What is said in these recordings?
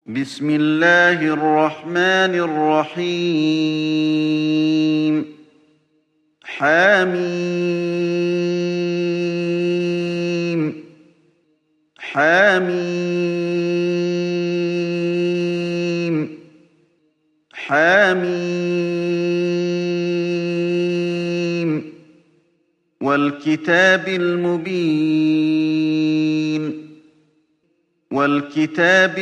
بسم الله الرحمن الرحيم. حميم حميم حميم والكتاب المبين والكتاب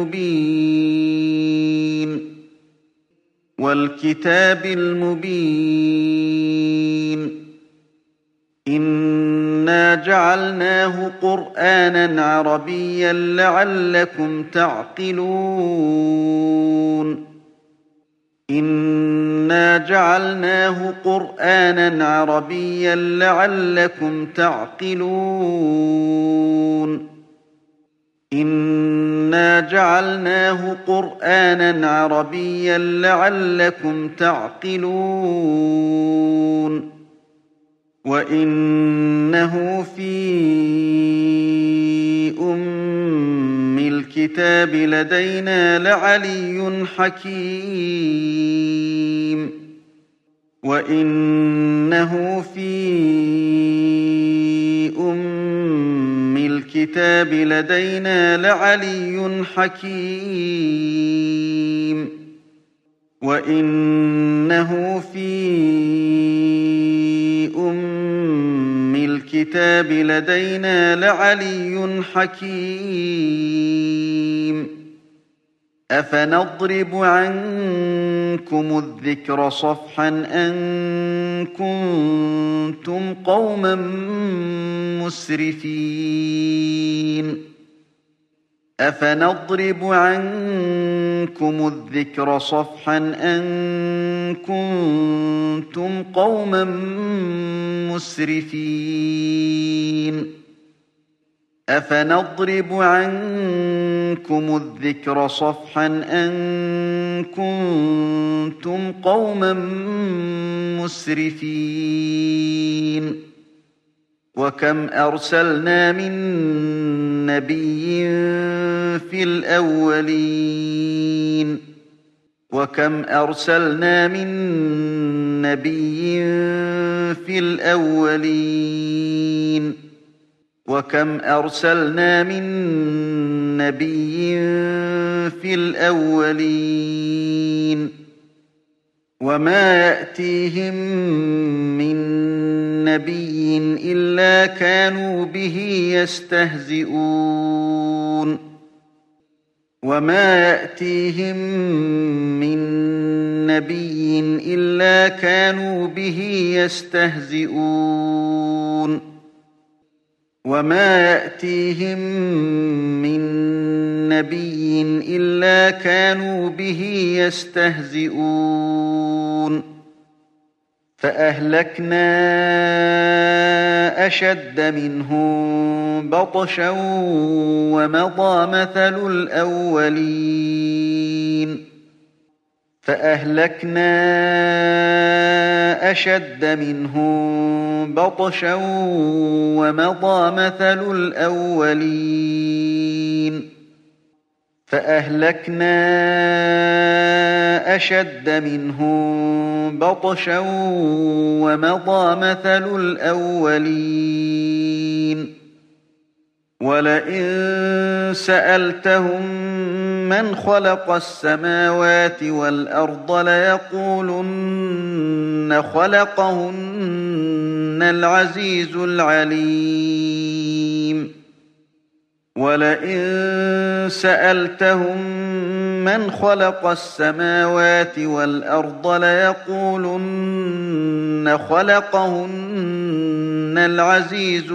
المبين والكتاب المبين إنا جعلناه قرآنا عربيا لعلكم تعقلون إنا جعلناه قرآنا عربيا لعلكم تعقلون إنا جعلناه قرآنا عربيا لعلكم تعقلون وإنه في أم الكتاب لدينا لعلي حكيم وإنه في الكتاب لدينا لعلي حكيم وإنه في الكتاب لدينا لعلي حكيم أفنضرب عنكم الذكر صفحا أن كنتم قوما مسرفين أفنضرب عنكم الذكر صفحا أن كنتم قوما مسرفين أفنضرب عنكم الذكر صفحا أن كنتم قوما مسرفين وكم أرسلنا من نبي في الأولين وكم أرسلنا من نبي في الأولين وكم أرسلنا من نبي في الأولين وما يأتيهم من نبي إلا كانوا به يستهزئون وما يأتيهم من نبي إلا كانوا به يستهزئون وما يأتيهم من نبي إلا كانوا به يستهزئون فأهلكنا أشد منهم بطشا ومضى مثل الأولين فأهلكنا أشد منهم بطشا ومضى مثل الأولين فأهلكنا أشد منهم بطشا ومضى مثل الأولين ولئن سألتهم من خلق السماوات والأرض ليقولن خلقهن العزيز العليم ولئن سألتهم من خلق السماوات والأرض ليقولن خلقهن العزيز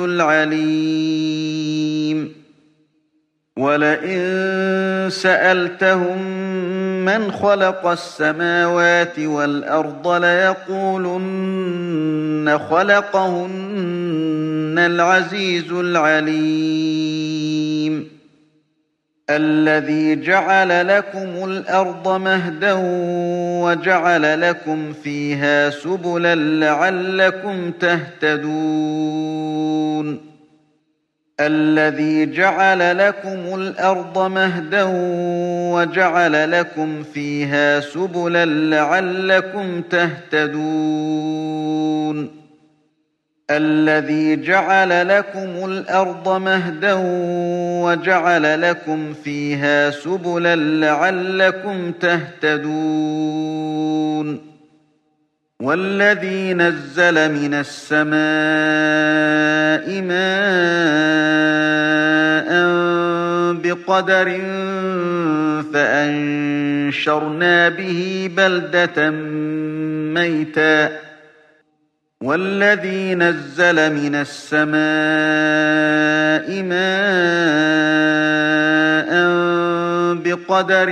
العليم ولئن سألتهم من خلق السماوات والأرض ليقولن خلقهن العزيز العليم الذي جعل لكم الأرض مهدا وجعل لكم فيها سبلا لعلكم تهتدون الذي جعل لكم الأرض مهدا وجعل لكم فيها سبلا لعلكم تهتدون الذي جعل لكم الأرض مهدا وجعل لكم فيها سبلا لعلكم تهتدون والذي نزل من السماء ماء بقدر فأنشرنا به بلدة ميتا والذي نزل من السماء ماء بقدر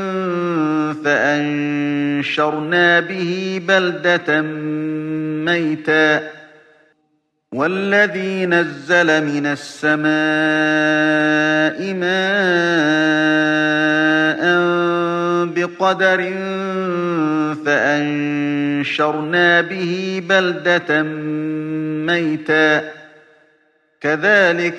فأنشرنا به بلدة ميتا والذي نزل من السماء ماء بقدر فأنشرنا به بلدة ميتا كذلك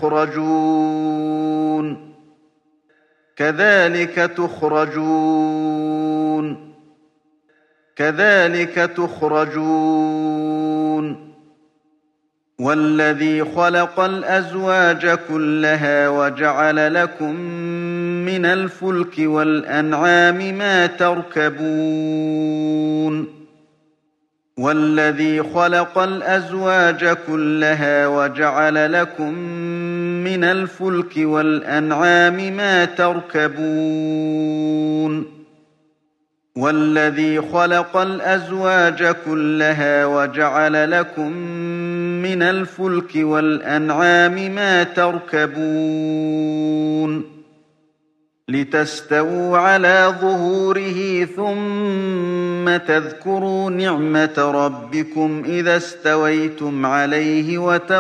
تخرجون والذي خلق الأزواج كلها وجعل لكم من الفلك والأنعام ما تركبون والذي خلق الأزواج كلها وجعل لكم من الفلك والأنعام ما تركبون والذي خلق الأزواج كلها وجعل لكم من الفلك والأنعام ما تركبون لتستووا على ظهوره ثم تذكروا نعمة ربكم إذا استويتم عليه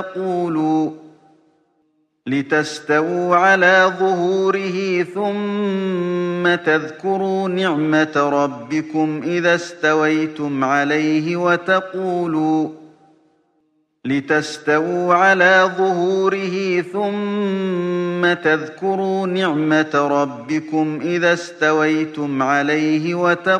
لتستووا على ظهوره ثم تذكروا نعمة ربكم إذا استويتم عليه لتستووا على ظهوره ثم تذكروا نعمة ربكم إذا استويتم عليه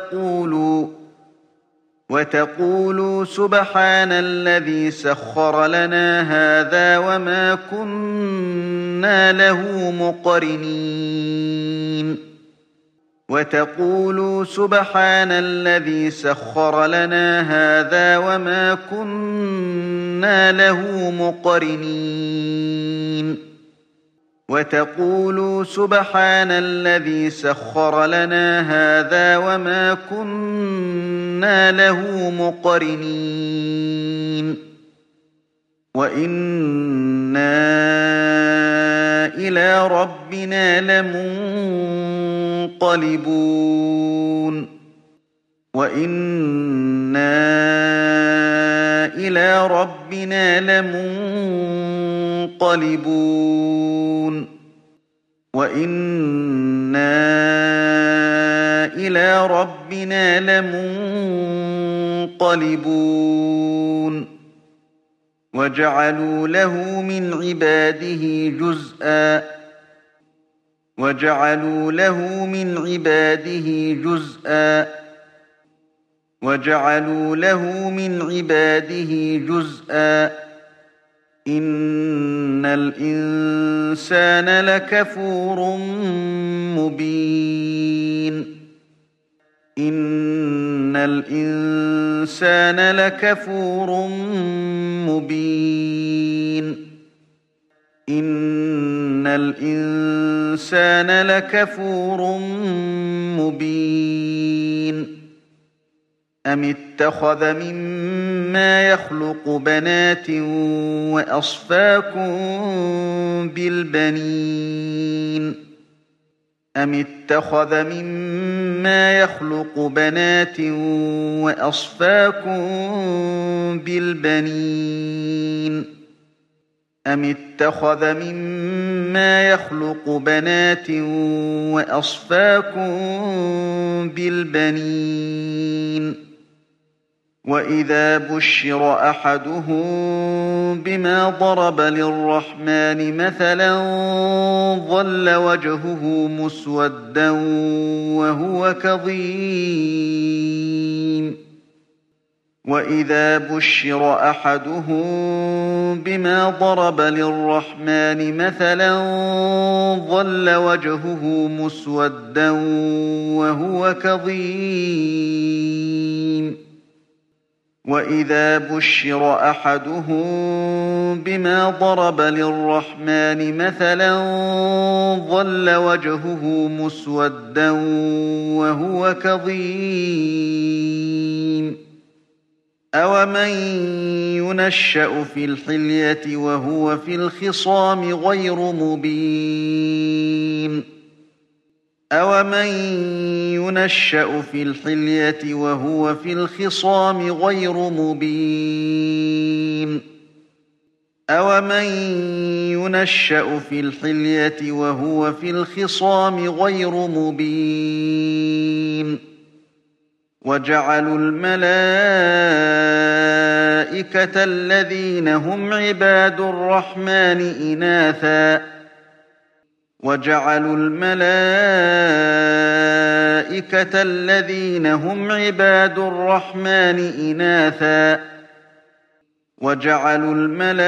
وتقولوا سبحان الذي سخر لنا هذا وما كنا له مقرنين وتقولوا سبحان الذي سخر لنا هذا وما كنا له مقرنين وتقولوا سبحان الذي سخر لنا هذا وما كنا له مقرنين وإنا إلى ربنا لمنقلبون وإنا إلى ربنا لمنقلبون وإنا إلى ربنا لمنقلبون وجعلوا له من عباده جزءا وجعلوا له من عباده جزءا إن الإنسان لكفور مبين إن الإنسان لكفور مبين إن الإنسان لكفور مبين أم اتخذ مما يخلق بنات وأصفاكم بالبنين أم اتخذ مما يخلق بنات وأصفاكم بالبنين أم اتخذ مما يخلق بنات وأصفاكم بالبنين وإذا بشر أحدهم بما ضرب للرحمن مثلا ظل وجهه مسودا وهو كظيم وإذا بشر أحدهم بما ضرب للرحمن مثلا ظل وجهه مسودا وهو كظيم وإذا بشر أحدهم بما ضرب للرحمن مثلا ظل وجهه مسودا وهو كظيم أومن ينشأ في الحلية وهو في الخصام غير مبين أومن ينشأ في الحلية وهو في الخصام غير مبين أومن ينشأ في الحلية وهو في الخصام غير مبين وجعلوا الملائكة الذين هم عباد الرحمن إناثا وجعلوا الملائكة الذين هم عباد الرحمن إناثا وجعلوا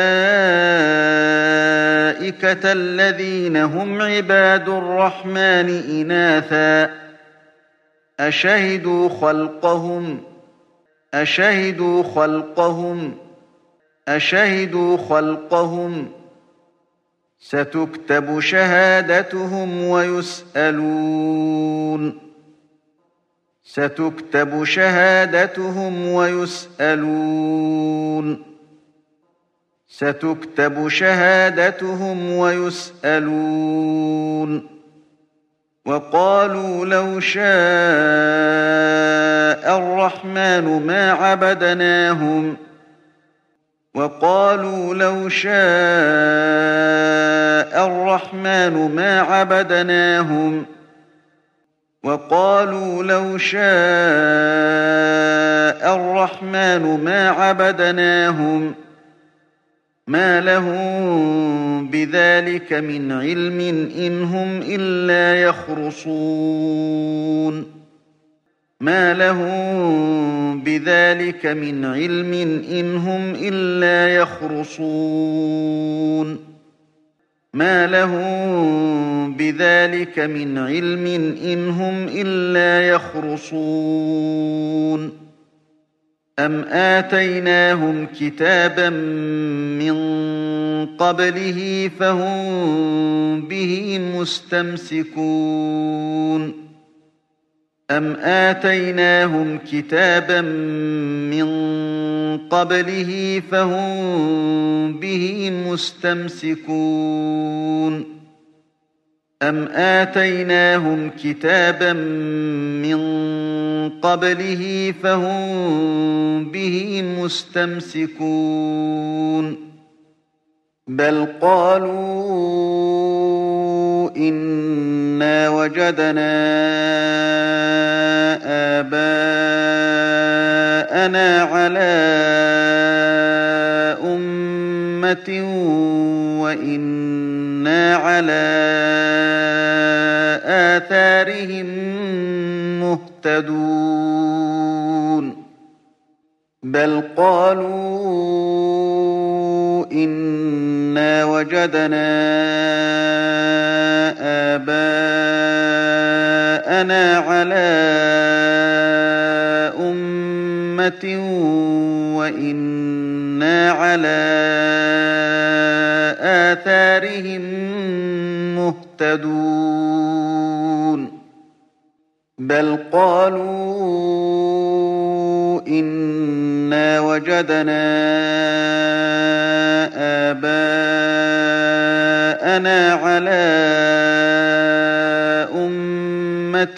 الملائكة الذين هم عباد الرحمن إناثا أشهدوا خلقهم ستكتب شهادتهم ويسألون وقالوا لو شاء الرحمن ما عبدناهم ما لهم بذلك من علم إن هم إلا يخرصون أم آتيناهم كتابا من قبله فهم به مستمسكون بل قالوا إنا وجدنا آباءنا على أمة وإنا على آثارهم مهتدون بل قالوا إنا وجدنا آباءنا على أمة وإنا على آثارهم مهتدون بل قالوا إنا وجدنا آباءنا على أمة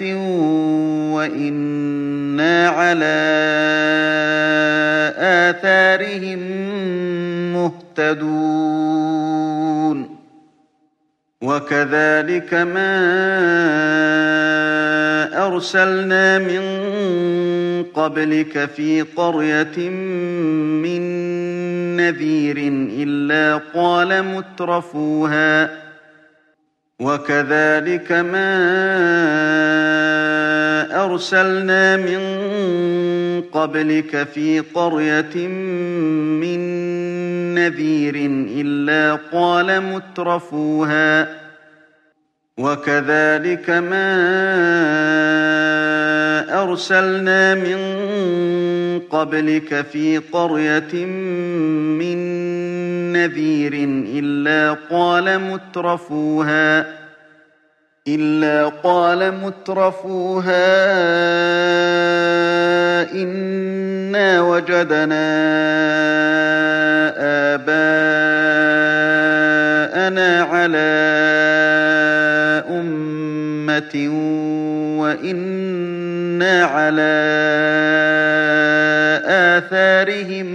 وإنا على آثارهم مهتدون وكذلك ما أرسلنا من قبلك في قرية من نذير إلا قال مترفوها وكذلك ما أرسلنا من قبلك في قرية من نذير إلا قال مترفوها وكذلك ما أرسلنا من قبلك في قرية من نذير إلا قال مترفوها إنا وجدنا آباءنا على أمة وإنا على آثارهم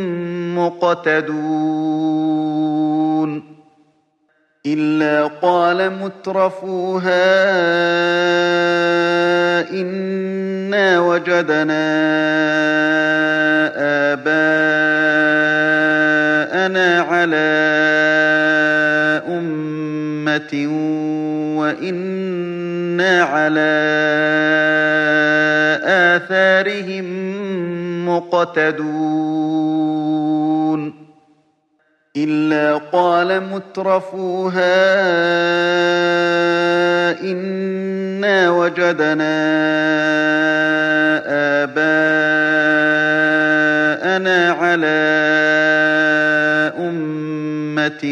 مقتدون إلا قال مترفوها إنا وجدنا آباءنا على أمة وإنا على آثارهم مقتدون إلا قال مترفوها إنا وجدنا آباءنا على أمة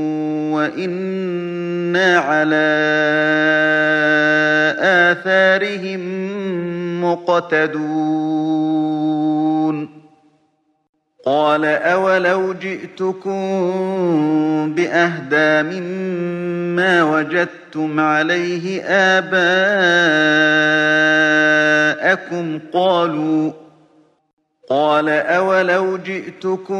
وإنا على آثارهم مقتدون قال أولو جئتكم بأهدى مما وجدتم عليه آباءكم قال أولو جئتكم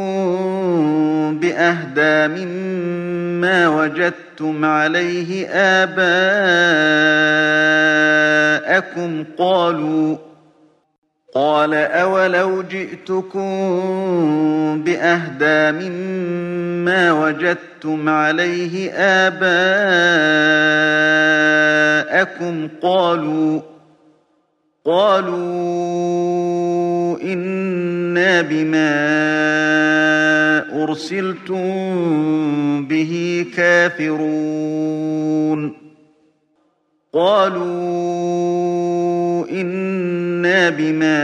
بأهدى مما وجدتم عليه آباءكم قال أولو جئتكم بأهدى مما وجدتم عليه آباءكم قالوا إنا بما أرسلتم به كافرون قالوا إنا بما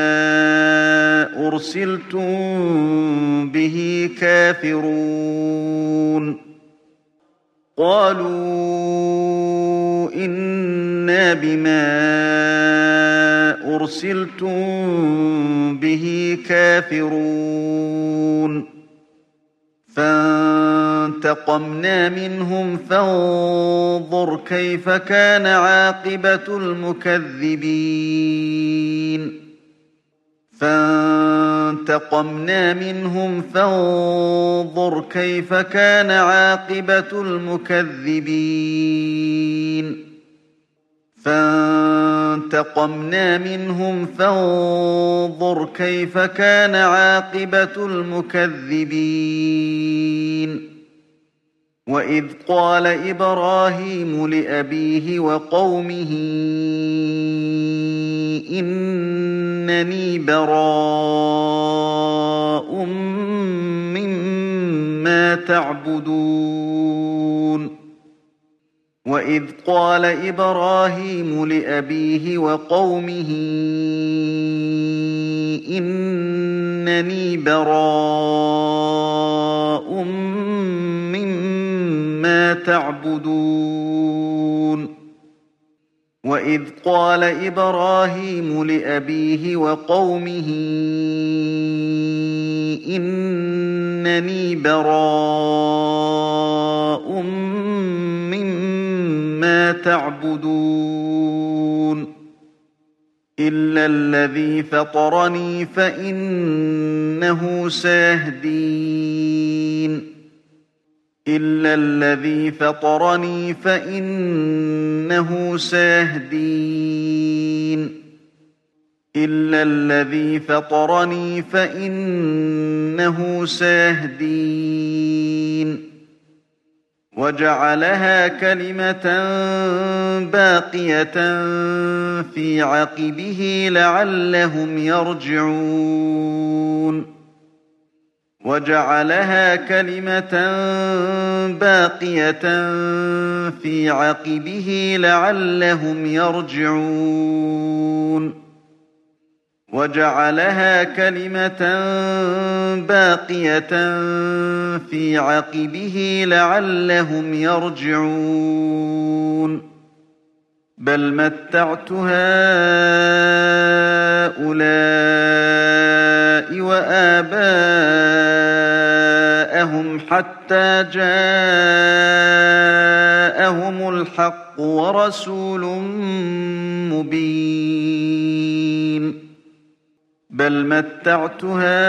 أرسلتم به كافرون قالوا إنا بما أرسلتم به كافرون فانتقمنا منهم فانظر كيف كان عاقبة المكذبين فانتقمنا منهم فانظر كيف كان عاقبة المكذبين فانتقمنا منهم فانظر كيف كان عاقبة المكذبين وإذ قال إبراهيم لأبيه وقومه إنني براء مما تعبدون وإذ قال إبراهيم لأبيه وقومه إنني براء مما تعبدون وإذ قال إبراهيم لأبيه وقومه إنني براء مما تعبدون إلا الذي فطرني فإنه سيهدين إلا الذي فطرني فإنه سيهدين إلا الذي فطرني فإنه سيهدين وجعلها كلمة باقية في عقبه لعلهم يرجعون وجعلها كلمة باقية في عقبه لعلهم يرجعون وجعلها كلمة باقية في عقبه لعلهم يرجعون بل متعت هؤلاء وآباءهم حتى جاءهم الحق ورسول مبين بل متعت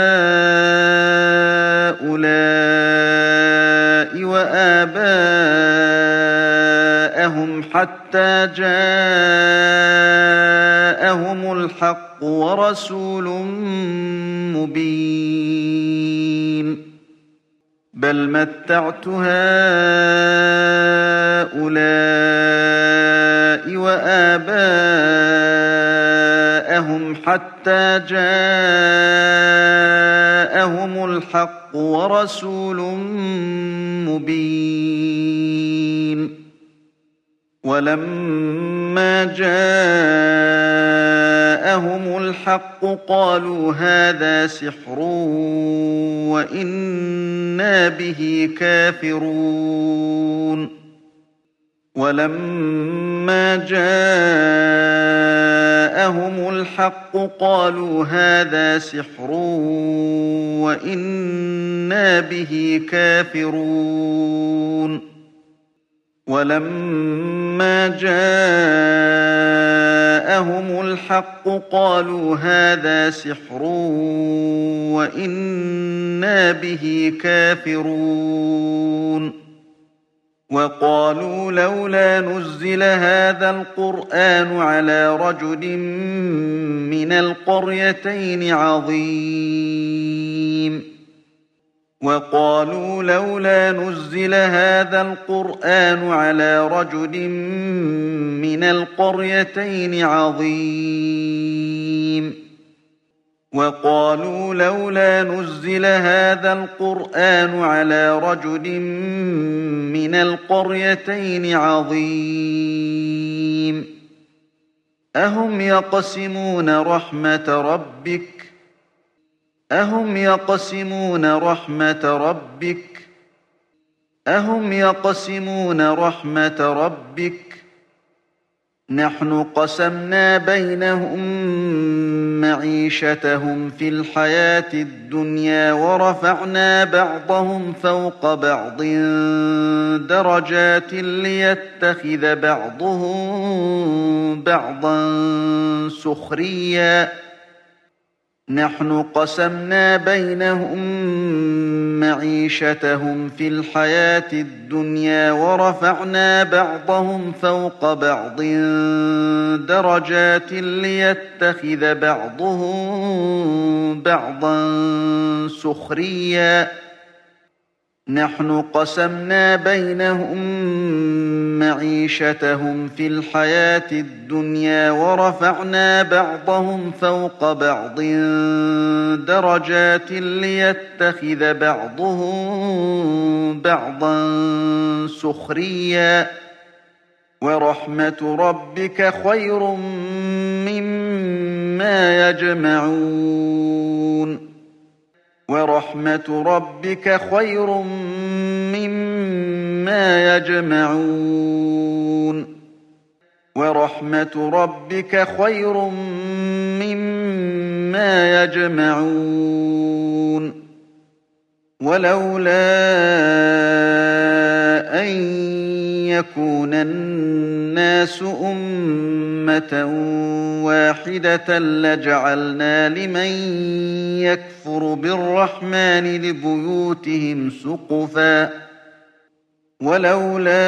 هؤلاء وآباءهم حتى جاءهم الحق ورسول مبين بل متعت هؤلاء وآباءهم حتى جاءهم الحق ورسول مبين ولما جاءهم الحق قالوا هذا سحر وإنا به كافرون ولما جاءهم الحق قالوا هذا سحر وإنا به كافرون ولما جاءهم الحق قالوا هذا سحر وإنا به كافرون وقالوا لولا نزل هذا القرآن على رجل من القريتين عظيم وقالوا لولا نزل هذا القرآن على رجل من القريتين عظيم وقالوا لولا نزل هذا القرآن على رجل من القريتين عظيم أهم يقسمون رحمة ربك أهم يقسمون رحمة ربك نحن قسمنا بينهم معيشتهم في الحياة الدنيا ورفعنا بعضهم فوق بعض درجات ليتخذ بعضهم بعضا سخريا نحن قسمنا بينهم معيشتهم في الحياة الدنيا ورفعنا بعضهم فوق بعض درجات ليتخذ بعضهم بعضا سخريا نحن قسمنا بينهم معيشتهم في الحياة الدنيا ورفعنا بعضهم فوق بعض درجات ليتخذ بعضهم بعضا سخريا ورحمة ربك خير مما يجمعون ورحمة ربك خير مما يجمعون ورحمة ربك خير مما يجمعون ولولا أن يكون الناس أمة واحدة لجعلنا لمن يكفر بالرحمن لبيوتهم ولولا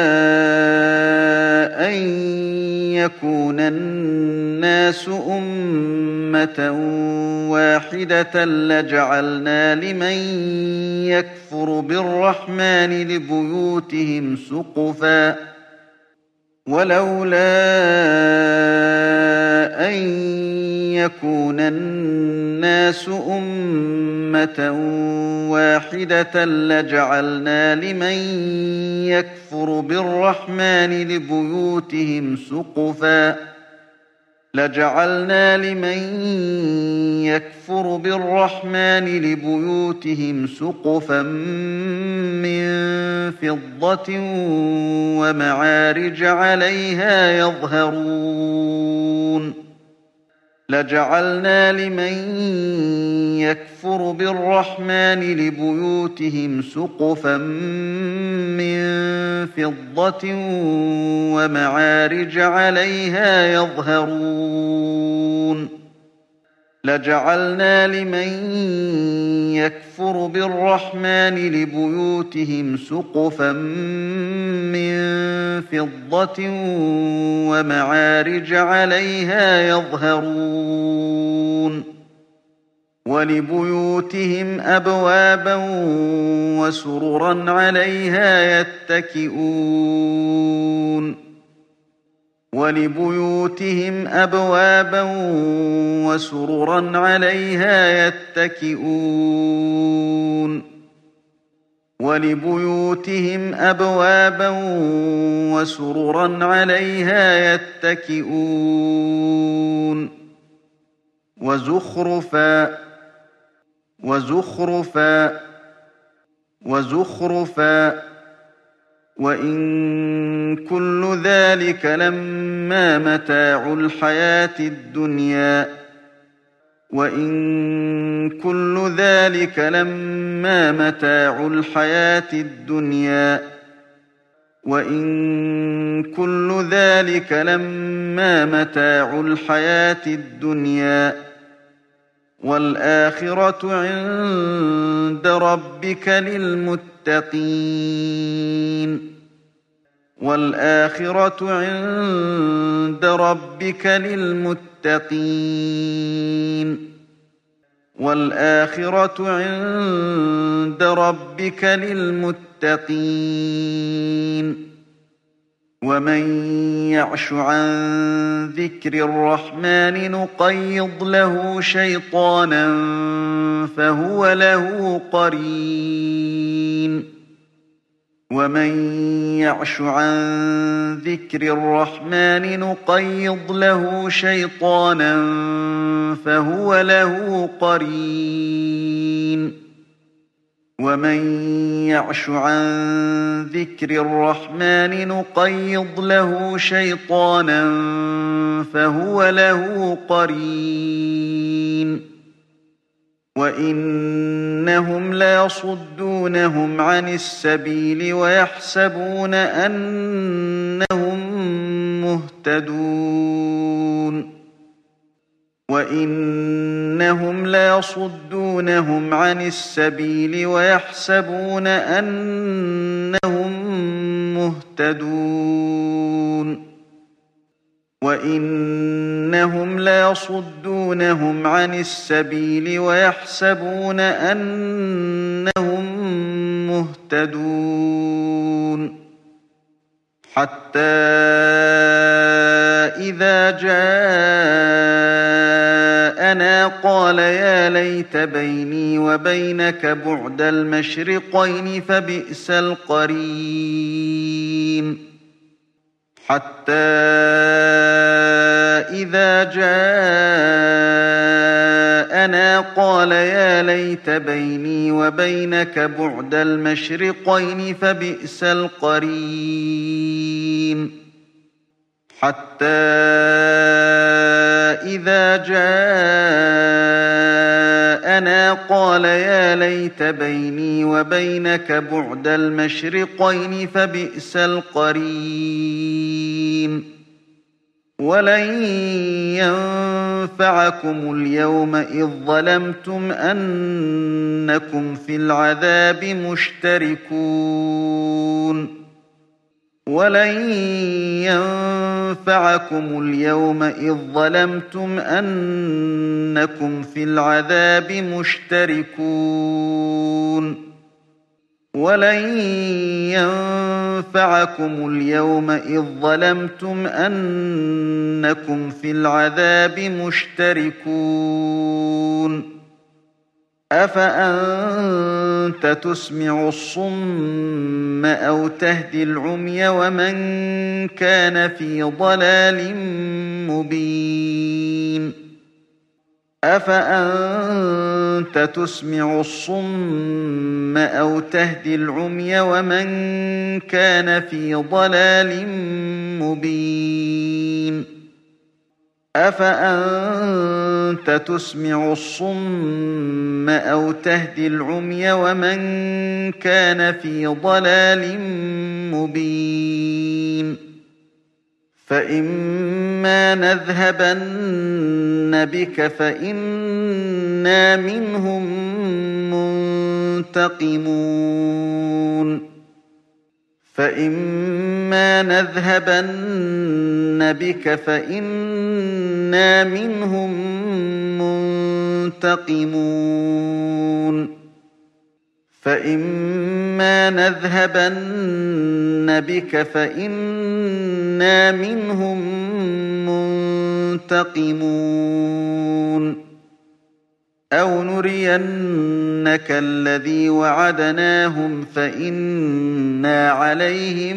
أن يكون الناس أمة واحدة لجعلنا لمن يكفر بالرحمن لبيوتهم سقفا ولولا أن يكون الناس أمة واحدة لجعلنا لمن يكفر بالرحمن لبيوتهم سقفا من فضة ومعارج عليها يظهرون لجعلنا لمن يكفر بالرحمن لبيوتهم سقفا من فضة ومعارج عليها يظهرون ولبيوتهم أبوابا وسررا عليها يتكئون وزخرفا وإن كل ذلك لما متاع الحياة الدنيا والآخرة عند ربك للمتقين ومن يعش عن ذكر الرحمن نقيض له شيطانا فهو له قرين وإنهم ليصدونهم عن السبيل ويحسبون أنهم مهتدون حتى إذا جاءنا قال يا ليت بيني وبينك بعد المشرقين فبئس القرين حتى إذا جاءنا قال يا ليت بيني وبينك بعد المشرقين فبئس القرين ولن ينفعكم اليوم إذ ظلمتم أنكم في العذاب مشتركون ولن ينفعكم اليوم إذ ظلمتم أنكم في العذاب مشتركون ولن ينفعكم اليوم إذ ظلمتم أنكم في العذاب مشتركون أفأنت تسمع الصم أو تهدي العمي ومن كان في ضلال مبين أفأنت تسمع الصم أو تهدي العمي ومن كان في ضلال مبين أفأنت تسمع الصم أو تهدي العمي ومن كان في ضلال مبين فإما نذهبن بك فإنا منهم منتقمون فإما نذهبن بك فإنا منهم منتقمون فإما نذهبن بك فإنا منهم منتقمون أو نرينك الذي وعدناهم فإنا عليهم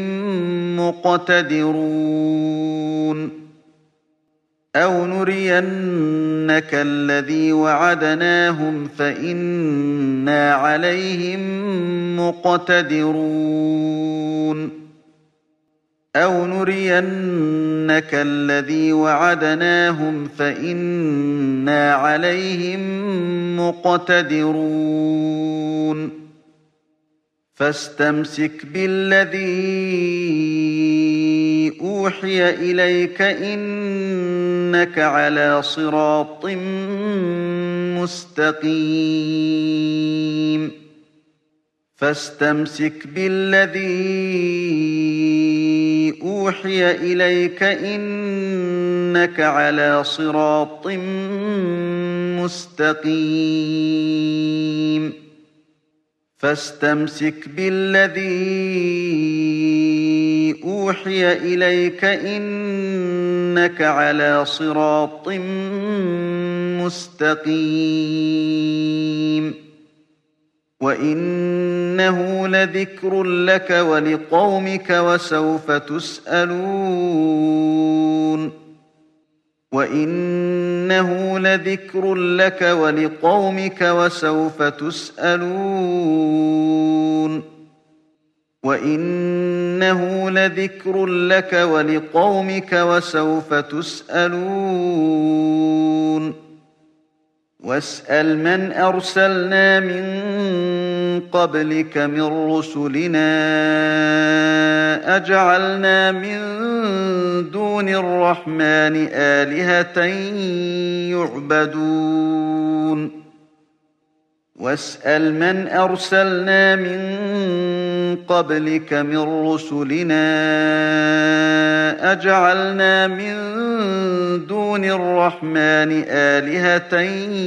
مقتدرون أو نرينك الذي وعدناهم فإنا عليهم مقتدرون أو نرينك الذي وعدناهم فإنا عليهم مقتدرون فاستمسك بالذي أوحي إليك إنك على صراط مستقيم فاستمسك بالذي أوحي إليك إنك على صراط مستقيم فاستمسك بالذي أوحي إليك إنك على صراط مستقيم وإنه لذكر لك ولقومك وسوف تسألون وإنه لذكر لك ولقومك وسوف تسألون وإنه لذكر لك ولقومك وسوف تسألون واسأل من أرسلنا من قبلك من رسلنا أجعلنا من دون الرحمن آلهة يعبدون واسأل من أرسلنا من قبلك من رسلنا أجعلنا من دون الرحمن آلهة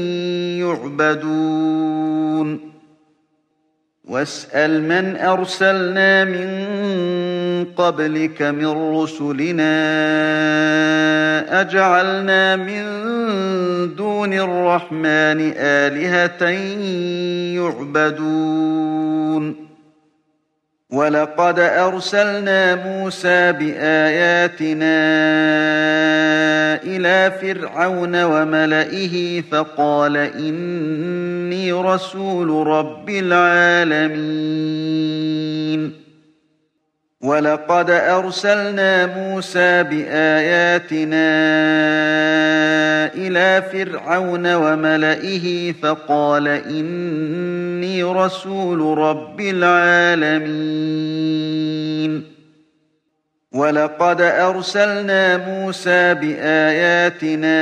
يعبدون واسأل من أرسلنا من قبلك من رسلنا أجعلنا من دون الرحمن آلهة يعبدون ولقد أرسلنا موسى بآياتنا إلى فرعون وملئه فقال إني رسول رب العالمين ولقد أرسلنا موسى بآياتنا إلى فرعون وملئه فقال إني رسول رب العالمين ولقد أرسلنا موسى بآياتنا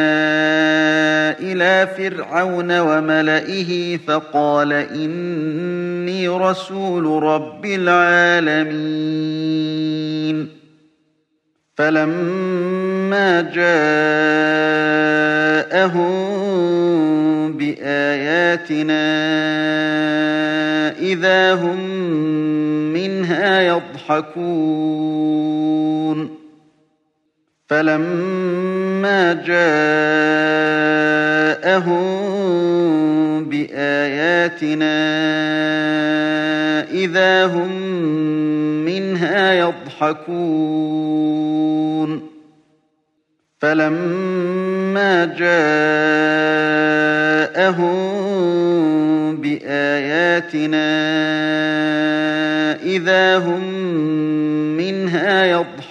إلى فرعون وملئه فقال إني رسول رب العالمين فلما جاءهم بآياتنا إذا هم منها يضحكون فلما جاءهم بآياتنا إذا هم منها يضحكون فلما جاءهم بآياتنا إذا هم منها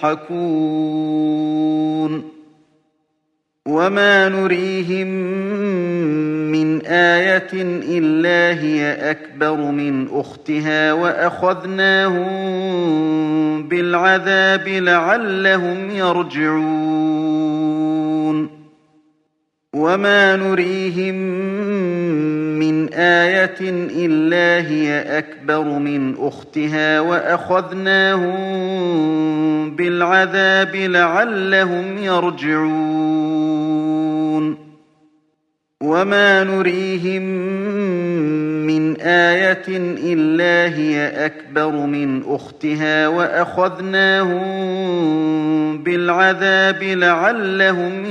يضحكون وما نريهم من آية إلا هي أكبر من أختها وأخذناهم بالعذاب لعلهم يرجعون وما نريهم من آية إلا هي أكبر من أختها وأخذناهم بالعذاب لعلهم يرجعون وما نريهم من آية إلا هي أكبر من أختها وأخذناهم بالعذاب لعلهم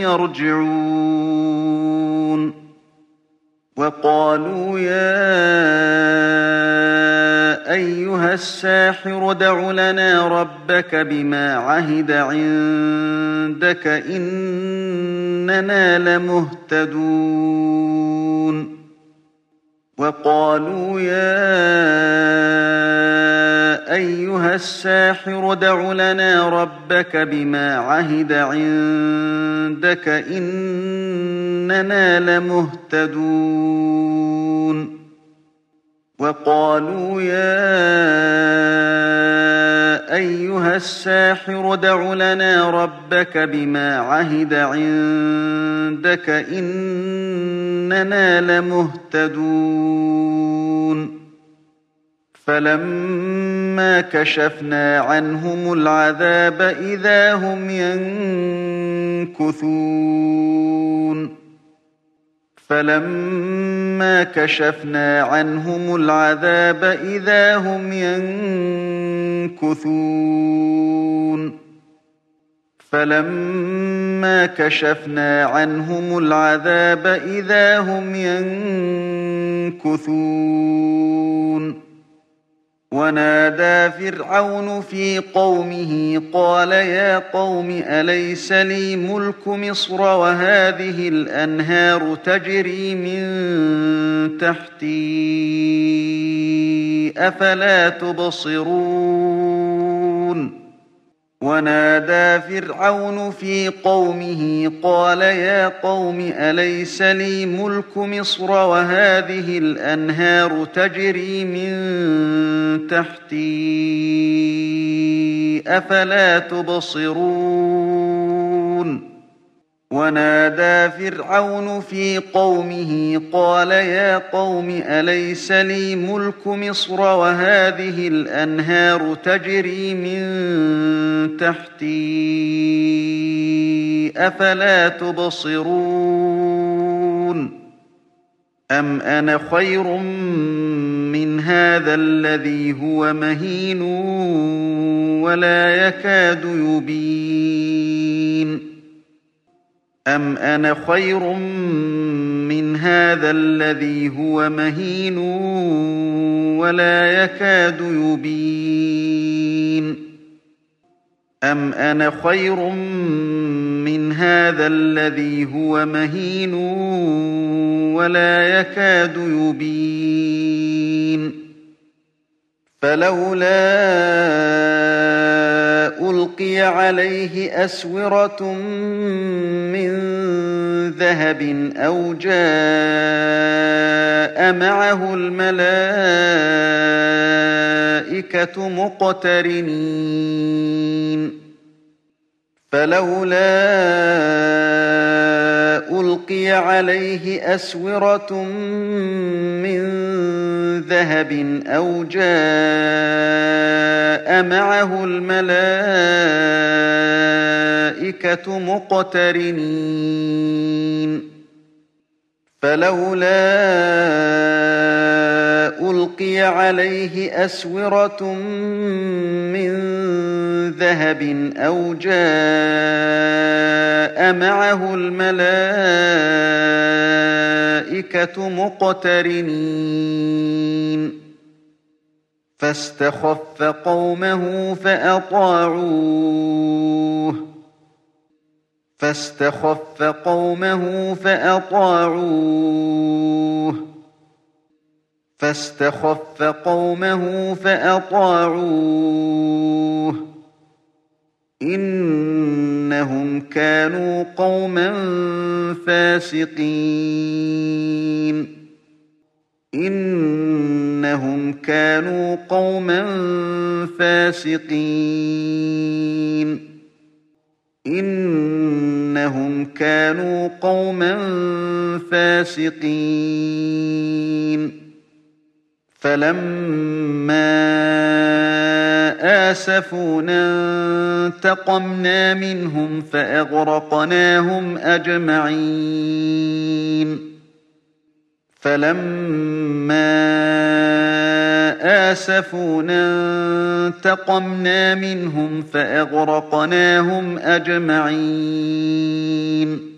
يرجعون وقالوا يا أيها الساحر ادع لنا ربك بما عهد عندك إننا لمهتدون وقالوا يا أيها الساحر ادع لنا ربك بما عهد عندك إننا لمهتدون وقالوا يا أيها الساحر ادع لنا ربك بما عهد عندك إننا لمهتدون فلما كشفنا عنهم العذاب إذا هم ينكثون فلما كشفنا عنهم العذاب إذا هم ينكثون فلما كشفنا عنهم العذاب إذا هم ينكثون ونادى فرعون في قومه قال يا قوم أليس لي ملك مصر وهذه الأنهار تجري من تحتي أفلا تبصرون ونادى فرعون في قومه قال يا قوم أليس لي ملك مصر وهذه الأنهار تجري من تحتي أفلا تبصرون ونادى فرعون في قومه قال يا قوم أليس لي ملك مصر وهذه الأنهار تجري من تحتي أفلا تبصرون أم أنا خير من هذا الذي هو مهين ولا يكاد يبين أم أنا خير من هذا الذي هو مهين ولا يكاد يبين أم أنا خير من هذا الذي هو مهين ولا يكاد يبين فلولا ألقي عليه أسورة من ذهب أو جاء معه الملائكة مقترنين فلولا ألقي عليه أسورة من ذهب أو جاء معه الملائكة مقترنين فلولا ألقي عليه أسورة من ذهب أو جاء معه الملائكة مقترنين فاستخف قومه فأطاعوه إنهم كانوا قوما فاسقين فلما آسفونا انتقمنا منهم فأغرقناهم أجمعين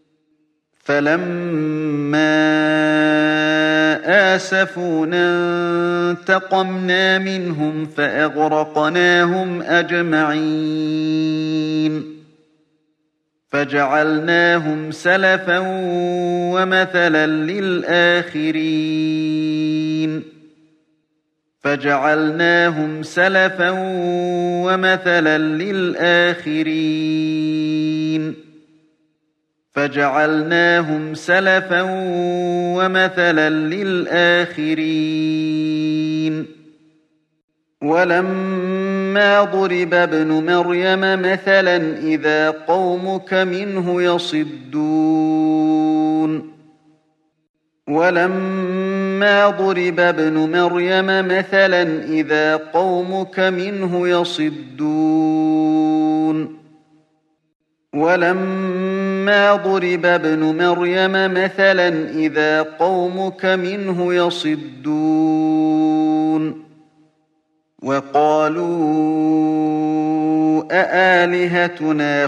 فجعلناهم سلفا ومثلا للآخرين ولما ضرب ابن مريم مثلا إذا قومك منه يصدون وقالوا أآلهتنا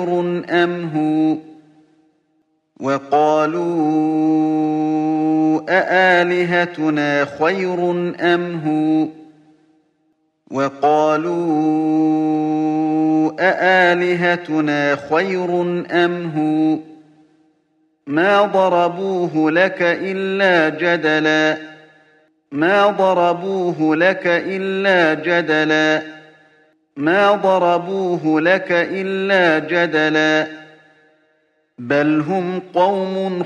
خير أم هو ما ضربوه لك إلا جدلا بل هم قوم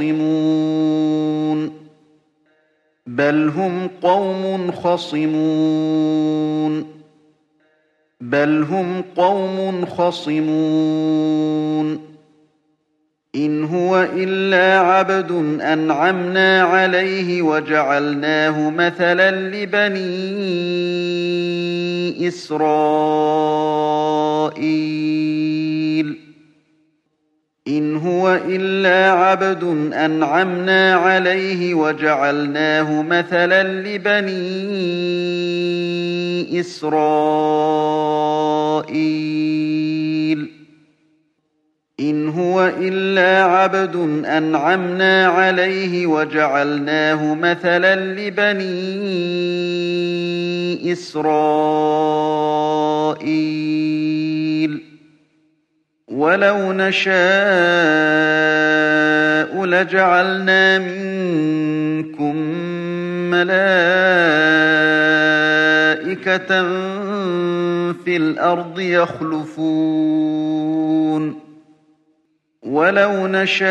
خصمون إن هو إلا عبد أنعمنا عليه وجعلناه مثلا لبني إسرائيل إن هو إلا عبد أنعمنا عليه وجعلناه مثلا لبني إسرائيل ولو نشاء لجعلنا منكم ملائكة في الأرض يخلفون ولو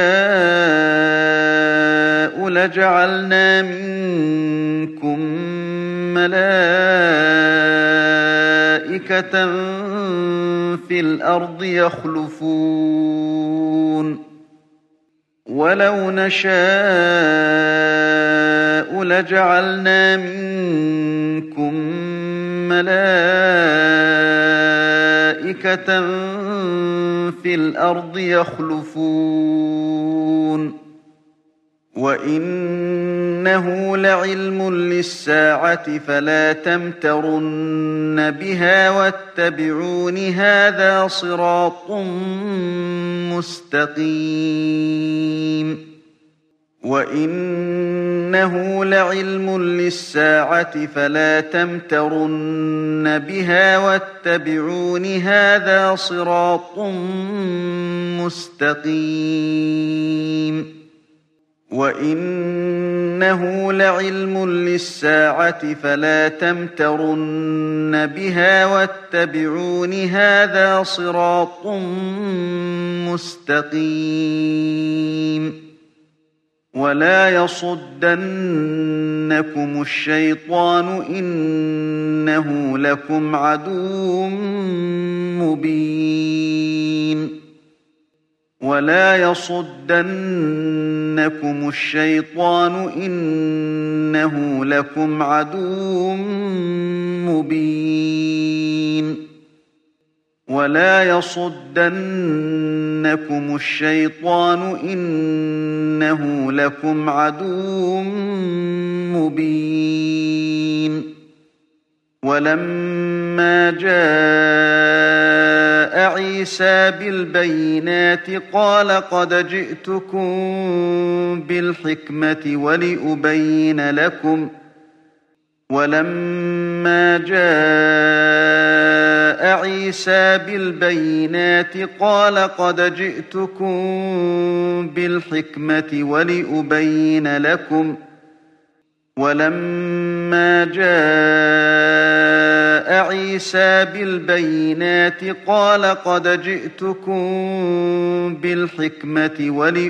نشاء لجعلنا منكم ملائكة في الأرض يخلفون ولو نشاء لجعلنا منكم ملائكة في الأرض يخلفون وإنه لعلم للساعة فلا تمترن بها واتبعون هذا صراط مستقيم وإنه لعلم للساعة فلا تمترن بها واتبعون هذا صراط مستقيم وإنه لعلم للساعة فلا تمترن بها واتبعون هذا صراط مستقيم ولا يصدنكم الشيطان إنه لكم عدو مبين ولا يصدنكم الشيطان إنه لكم عدو مبين ولا يصدنكم الشيطان إنه لكم عدو مبين ولما جاء عيسى بالبينات قال قد جئتكم بالحكمة ولما جاء عيسى بالبينات قال قد جئتكم بالحكمة ولما جاء عيسى بالبينات قال قد جئتكم بالحكمة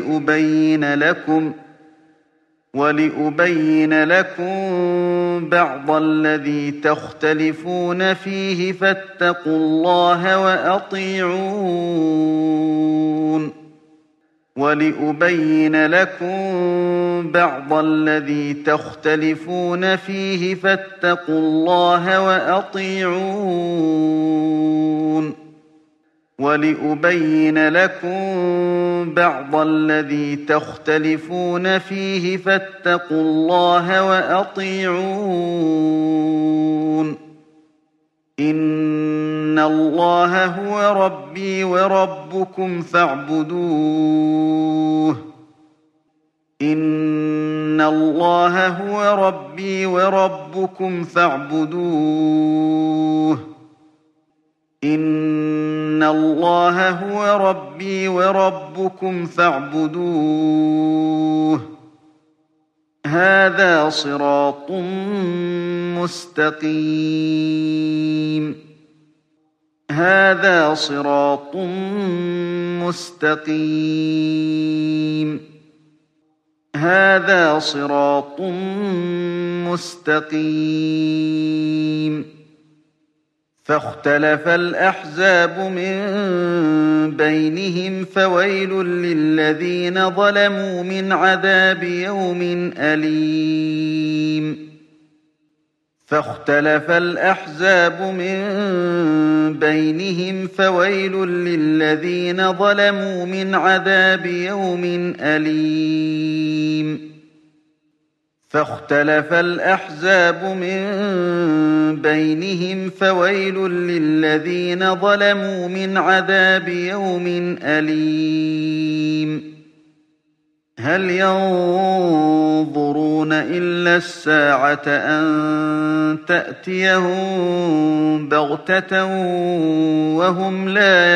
ولأبين لكم بعض الذي تختلفون فيه فاتقوا الله وأطيعون ولأبين لكم بعض الذي تختلفون فيه فاتقوا الله وأطيعون ولأبين لكم بعض الذي تختلفون فيه فاتقوا الله وأطيعون إن الله هو ربي وربكم فاعبدوه إن الله هو ربي وربكم فاعبدوه إن الله هو ربي وربكم فاعبدوه هذا صراط مستقيم هذا صراط مستقيم هذا صراط مستقيم فاختلف الأحزاب من بينهم فويل للذين ظلموا من عذاب يوم أليم فاختلف الأحزاب من بينهم فويل للذين ظلموا من عذاب يوم أليم فاختلف الأحزاب من بينهم فويل للذين ظلموا من عذاب يوم أليم هل ينظرون إلا الساعة أن تأتيهم بغتة وهم لا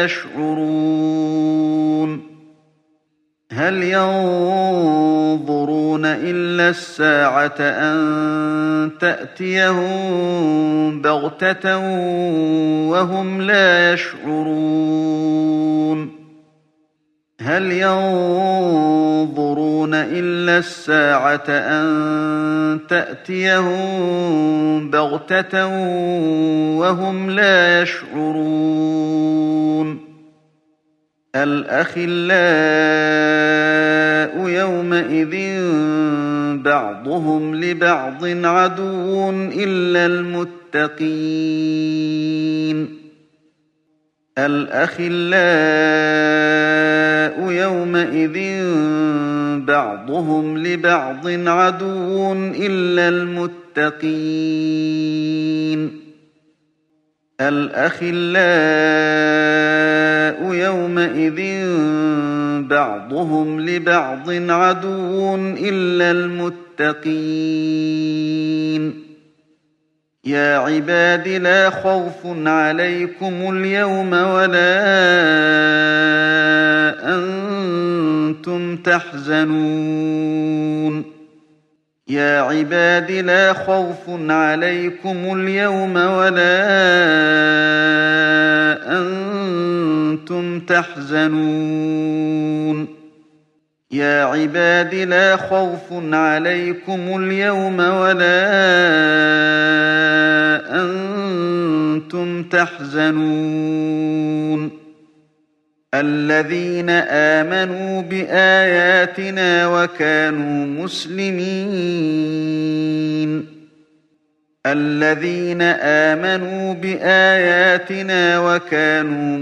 يشعرون هل ينظرون إلا الساعة أن تأتيهم بغتة وهم لا يشعرون هل ينظرون إلا الساعة أن تأتيهم بغتة وهم لا يشعرون الأخلاء يومئذ بعضهم لبعض عدو إلا المتقين الأخلاء يومئذ بعضهم لبعض عدو إلا المتقين الأخلاء يومئذ بعضهم لبعض عدو إلا المتقين يا عباد لا خوف عليكم اليوم ولا أنتم تحزنون يا عباد لا خوف عليكم اليوم ولا أنتم تحزنون يا عباد لا خوف عليكم اليوم ولا أنتم تحزنون الذين آمنوا بآياتنا وكانوا مسلمين الذين آمنوا بآياتنا وكانوا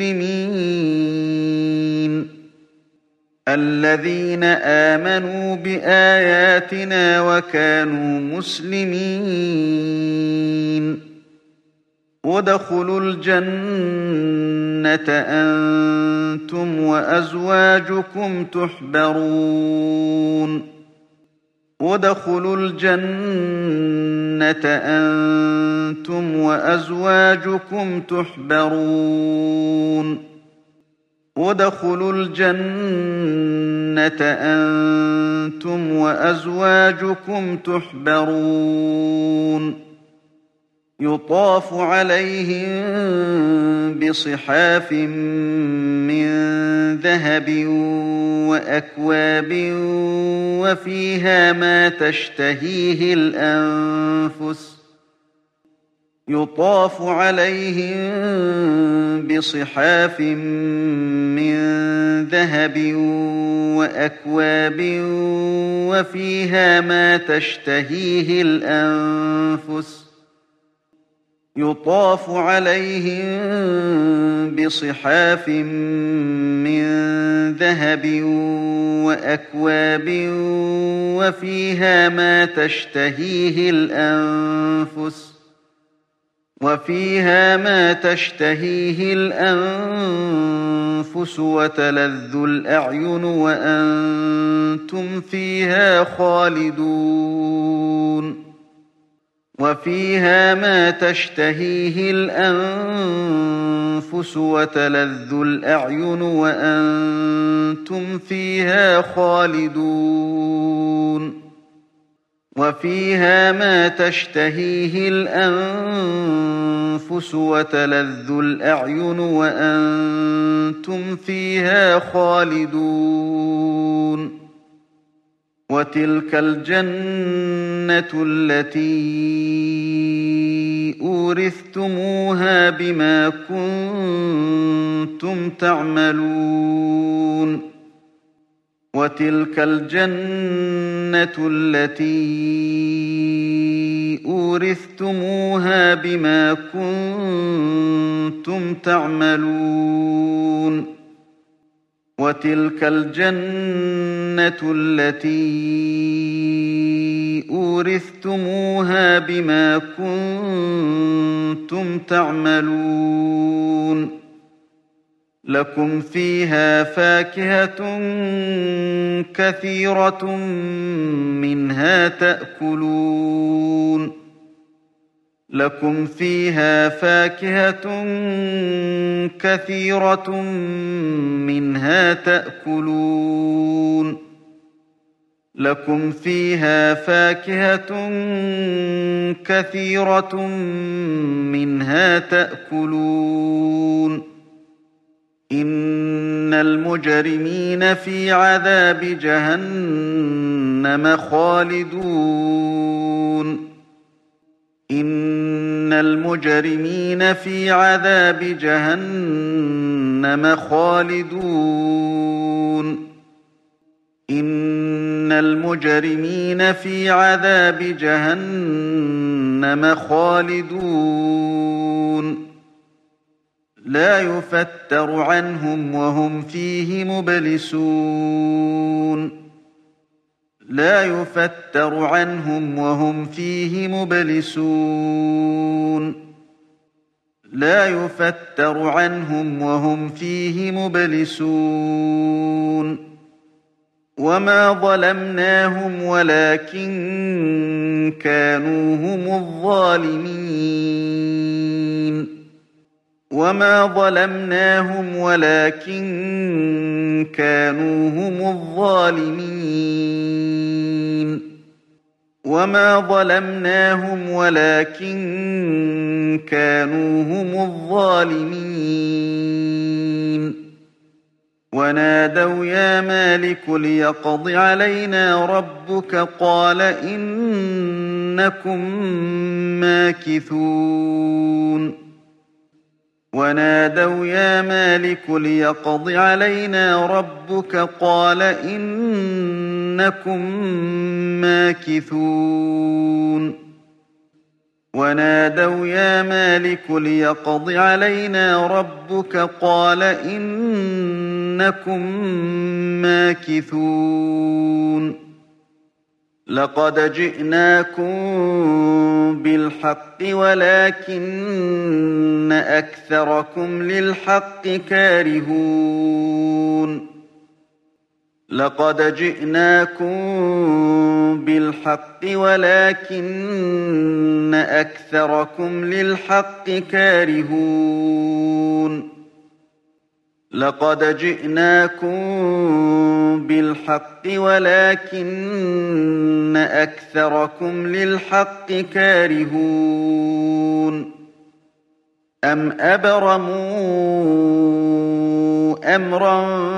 مسلمين الذين آمنوا بآياتنا وكانوا مسلمين ادخلوا الجنة أنتم وأزواجكم تحبرون ادخلوا الجنة أنتم وأزواجكم تحبرون ادخلوا الجنة أنتم وأزواجكم تحبرون يطاف عليهم بصحاف من ذهب وأكواب وفيها ما تشتهيه الأنفس يطاف عليهم بصحاف من ذهب وأكواب وفيها ما تشتهيه الأنفس يطاف عليهم بصحاف من ذهب وأكواب وفيها ما تشتهيه الأنفس وتلذ الأعين وأنتم فيها خالدون وفيها ما تشتهيه الأنفس وتلذ الأعين وأنتم فيها خالدون وفيها ما تشتهيه الأنفس وتلذ الأعين وأنتم فيها خالدون وتلك الجنة التي أورثتموها بما كنتم تعملون وتلك الجنة التي أورثتموها بما كنتم تعملون وتلك الجنة التي أورثتموها بما كنتم تعملون لكم فيها فاكهة كثيرة منها تأكلون لكم فيها فاكهة كثيرة منها تأكلون لكم فيها فاكهة كثيرة منها تأكلون إن المجرمين في عذاب جهنم خالدون إن المجرمين في عذاب جهنم خالدون إن المجرمين في عذاب جهنم خالدون لا يفتر عنهم وهم فيه مبلسون لا يفتر عنهم وهم فيه مبلسون لا يفتر عنهم وهم فيه مبلسون وما ظلمناهم ولكن كانوا هم الظالمين وما ظلمناهم ولكن كانوا هم الظالمين وما ظلمناهم ولكن كانوا هم الظالمين ونادوا يا مالك ليقض علينا ربك قال إنكم ماكثون ونادوا يا مالك ليقض علينا ربك قال إنكم ماكثون ونادوا يا مالك ليقض علينا ربك قال إنكم ماكثون لقد جئناكم بالحق ولكن أكثركم للحق كارهون لقد جئناكم بالحق ولكن أكثركم للحق كارهون لقد جئناكم بالحق ولكن أكثركم للحق كارهون أم أبرموا أمرا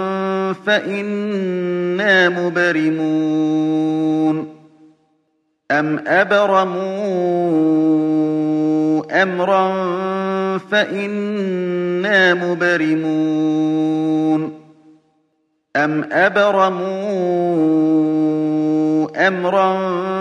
فإنا مبرمون أم أبرموا أمرا فإنا مبرمون أم أبرموا أمرا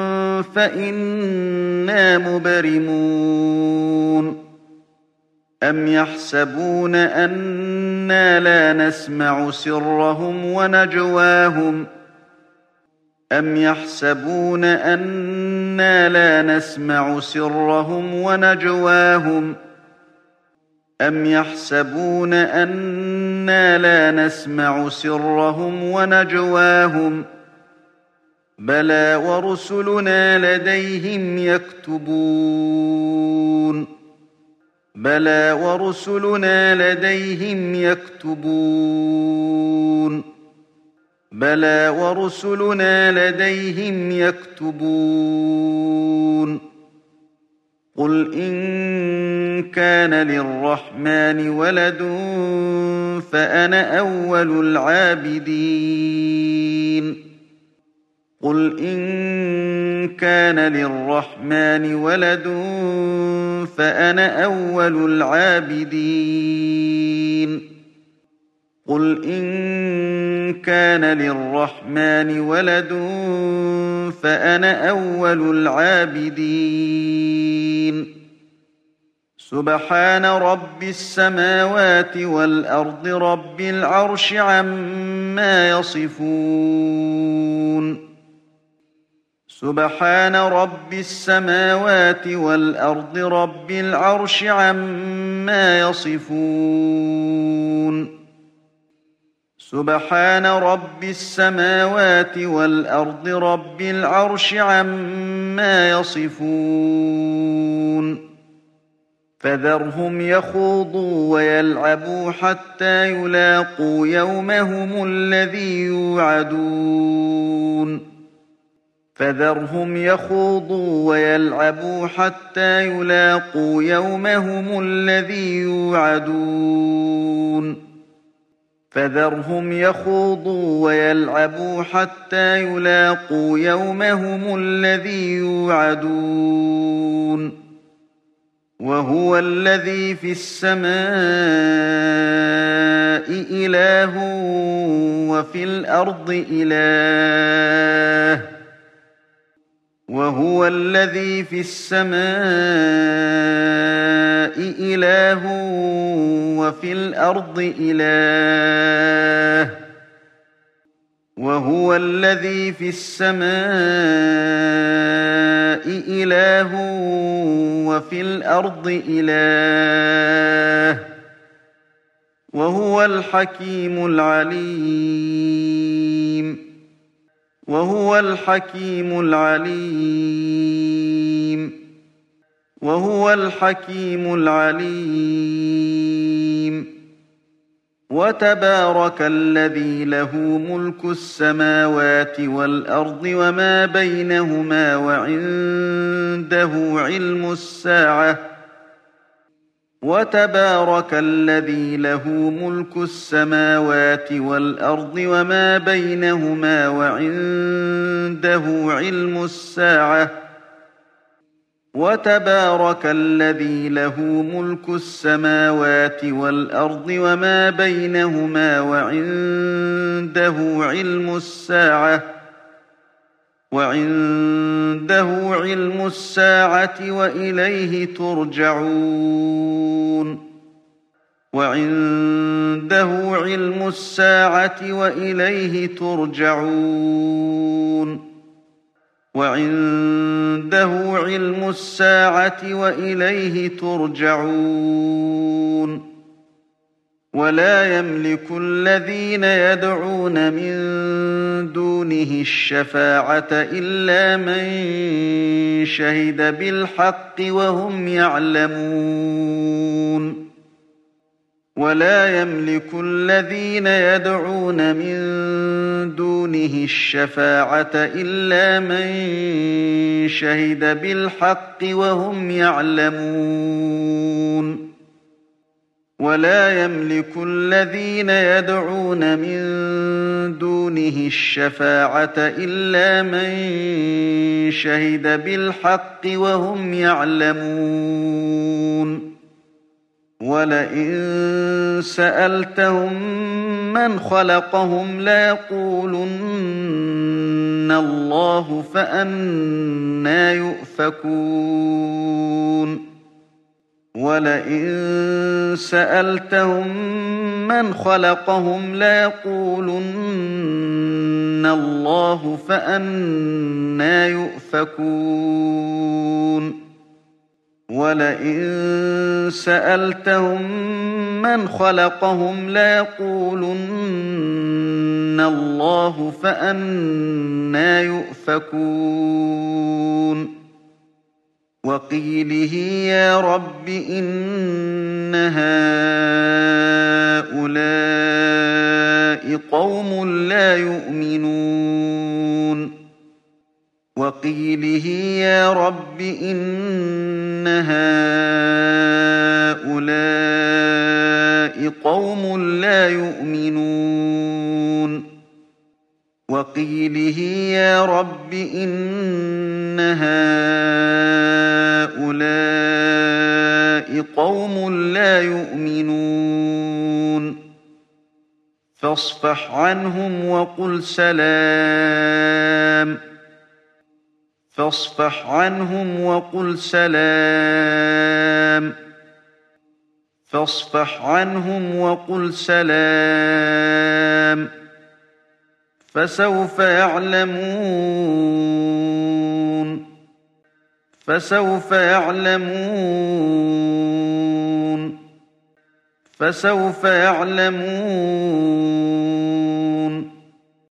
فإنا مبرمون أم يحسبون أنا لا نسمع سرهم ونجواهم أم يحسبون أنا لا نسمع سرهم ونجواهم أم يحسبون أنا لا نسمع سرهم ونجواهم بلى ورسلنا لديهم يكتبون بلى ورسلنا لديهم يكتبون بلى ورسلنا لديهم يكتبون قل إن كان للرحمن ولد فأنا أول العابدين قل إن كان للرحمن ولد فأنا أول العابدين قل إن كان للرحمن ولد فأنا أول العابدين سبحان رب السماوات والأرض رب العرش عما يصفون سبحان رب السماوات والأرض رب العرش عما يصفون سبحان رب السماوات والأرض رب العرش عما يصفون فذرهم يخوضوا ويلعبوا حتى يلاقوا يومهم الذي يوعدون فذرهم يخوضوا ويلعبوا حتى يلاقوا يومهم الذي يوعدون فذرهم يخوضوا ويلعبوا حتى يلاقوا يومهم الذي يوعدون وهو الذي في السماء إله وفي الأرض إله وهو الذي في السماء إله وفي الأرض إله وهو الذي في السماء إله وفي الأرض إله وهو الحكيم العليم وهو الحكيم العليم وهو الحكيم العليم وتبارك الذي له ملك السماوات والأرض وما بينهما وعنده علم الساعة وتبارك الذي له ملك السماوات والأرض وما بينهما وعنده علم الساعة وتبارك الذي له ملك السماوات والأرض وما بينهما وعنده علم الساعة وإليه ترجعون وعنده علم الساعة وإليه ترجعون وعنده علم الساعة وإليه ترجعون ولا يملك الذين يدعون من دونه الشفاعة إلا من شهد بالحق وهم يعلمون ولا يملك الذين يدعون من دونه الشفاعة إلا من شهد بالحق وهم يعلمون ولا يملك الذين يدعون من دونه الشفاعة إلا من شهد بالحق وهم يعلمون ولئن سألتهم من خلقهم ليقولن الله فأنى يؤفكون ولئن سألتهم من خلقهم ليقولن الله فأنى يؤفكون ولئن سألتهم من خلقهم ليقولن الله فأنى يؤفكون وقيله يا رب إن هؤلاء قوم لا يؤمنون وقيله يا رب إن هؤلاء قوم لا يؤمنون وقيله يا رب إن هؤلاء قوم لا يؤمنون فاصفح عنهم وقل سلام فاصفح عنهم وقل سلام فاصفح عنهم وقل سلام فسوف يعلمون فسوف يعلمون فسوف يعلمون